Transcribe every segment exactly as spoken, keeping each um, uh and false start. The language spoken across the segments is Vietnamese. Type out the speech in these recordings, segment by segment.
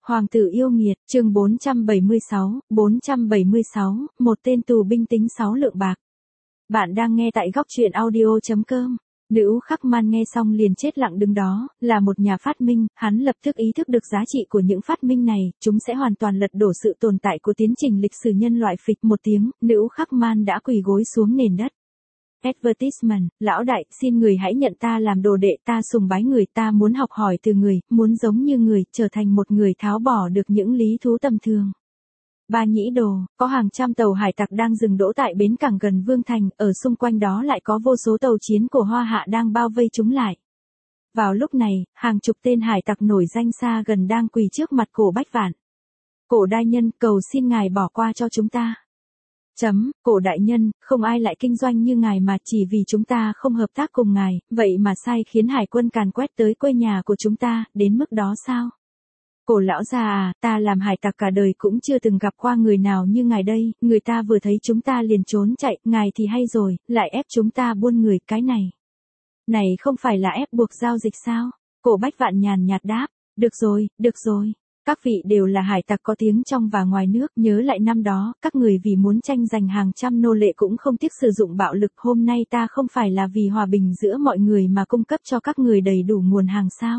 Hoàng tử yêu nghiệt, chương bốn trăm bảy mươi sáu, bốn trăm bảy mươi sáu, một tên tù binh tính sáu lượng bạc. Bạn đang nghe tại góc truyện audio chấm com. Nữ Khắc Man nghe xong liền chết lặng đứng đó, là một nhà phát minh, hắn lập tức ý thức được giá trị của những phát minh này, chúng sẽ hoàn toàn lật đổ sự tồn tại của tiến trình lịch sử nhân loại. Phịch một tiếng, Nữ Khắc Man đã quỳ gối xuống nền đất. Advertisement, lão đại, xin người hãy nhận ta làm đồ đệ, ta sùng bái người, ta muốn học hỏi từ người, muốn giống như người, trở thành một người tháo bỏ được những lý thú tầm thường. Ba Nhĩ Đồ, có hàng trăm tàu hải tặc đang dừng đỗ tại bến cảng gần Vương Thành, ở xung quanh đó lại có vô số tàu chiến của Hoa Hạ đang bao vây chúng lại. Vào lúc này, hàng chục tên hải tặc nổi danh xa gần đang quỳ trước mặt Cổ Bách Vạn. Cổ đại nhân, cầu xin ngài bỏ qua cho chúng ta. Chấm, Cổ đại nhân, không ai lại kinh doanh như ngài mà chỉ vì chúng ta không hợp tác cùng ngài, vậy mà sai khiến hải quân càn quét tới quê nhà của chúng ta, đến mức đó sao? Cổ lão già à, ta làm hải tặc cả đời cũng chưa từng gặp qua người nào như ngài đây, người ta vừa thấy chúng ta liền trốn chạy, ngài thì hay rồi, lại ép chúng ta buôn người, cái này. Này không phải là ép buộc giao dịch sao? Cổ Bách Vạn nhàn nhạt đáp, được rồi, được rồi. Các vị đều là hải tặc có tiếng trong và ngoài nước, nhớ lại năm đó, các người vì muốn tranh giành hàng trăm nô lệ cũng không tiếc sử dụng bạo lực, hôm nay ta không phải là vì hòa bình giữa mọi người mà cung cấp cho các người đầy đủ nguồn hàng sao?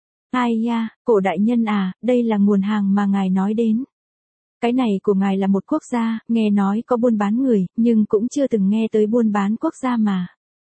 Ai ya, Cổ đại nhân à, đây là nguồn hàng mà ngài nói đến. Cái này của ngài là một quốc gia, nghe nói có buôn bán người, nhưng cũng chưa từng nghe tới buôn bán quốc gia mà.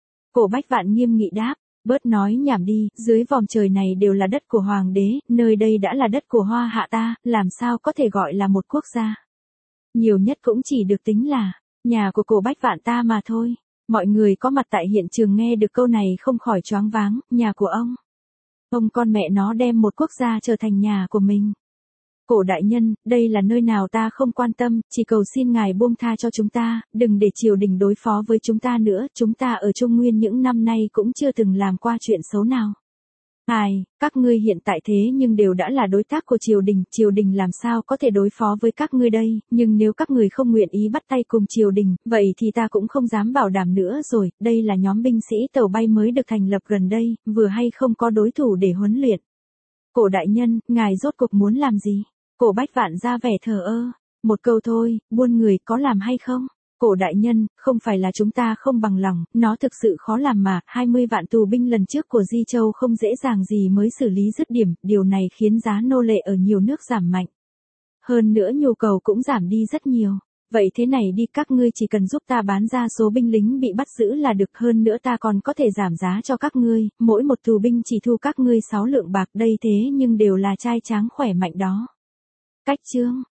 Cổ Bách Vạn nghiêm nghị đáp. Bớt nói nhảm đi, dưới vòm trời này đều là đất của hoàng đế, nơi đây đã là đất của Hoa Hạ ta, làm sao có thể gọi là một quốc gia. Nhiều nhất cũng chỉ được tính là, nhà của Cổ Bách Vạn ta mà thôi. Mọi người có mặt tại hiện trường nghe được câu này không khỏi choáng váng, nhà của ông. Ông con mẹ nó đem một quốc gia trở thành nhà của mình. Cổ đại nhân, đây là nơi nào ta không quan tâm, chỉ cầu xin ngài buông tha cho chúng ta, đừng để triều đình đối phó với chúng ta nữa, chúng ta ở Trung Nguyên những năm nay cũng chưa từng làm qua chuyện xấu nào. Ai, các ngươi hiện tại thế nhưng đều đã là đối tác của triều đình, triều đình làm sao có thể đối phó với các ngươi đây, nhưng nếu các người không nguyện ý bắt tay cùng triều đình, vậy thì ta cũng không dám bảo đảm nữa rồi, đây là nhóm binh sĩ tàu bay mới được thành lập gần đây, vừa hay không có đối thủ để huấn luyện. Cổ đại nhân, ngài rốt cuộc muốn làm gì? Cổ Bách Vạn ra vẻ thờ ơ, một câu thôi, buôn người có làm hay không? Cổ đại nhân, không phải là chúng ta không bằng lòng, nó thực sự khó làm mà, hai mươi vạn tù binh lần trước của Di Châu không dễ dàng gì mới xử lý dứt điểm, điều này khiến giá nô lệ ở nhiều nước giảm mạnh. Hơn nữa nhu cầu cũng giảm đi rất nhiều. Vậy thế này đi, các ngươi chỉ cần giúp ta bán ra số binh lính bị bắt giữ là được, hơn nữa ta còn có thể giảm giá cho các ngươi, mỗi một tù binh chỉ thu các ngươi sáu lượng bạc, đây thế nhưng đều là trai tráng khỏe mạnh đó. Cách chương,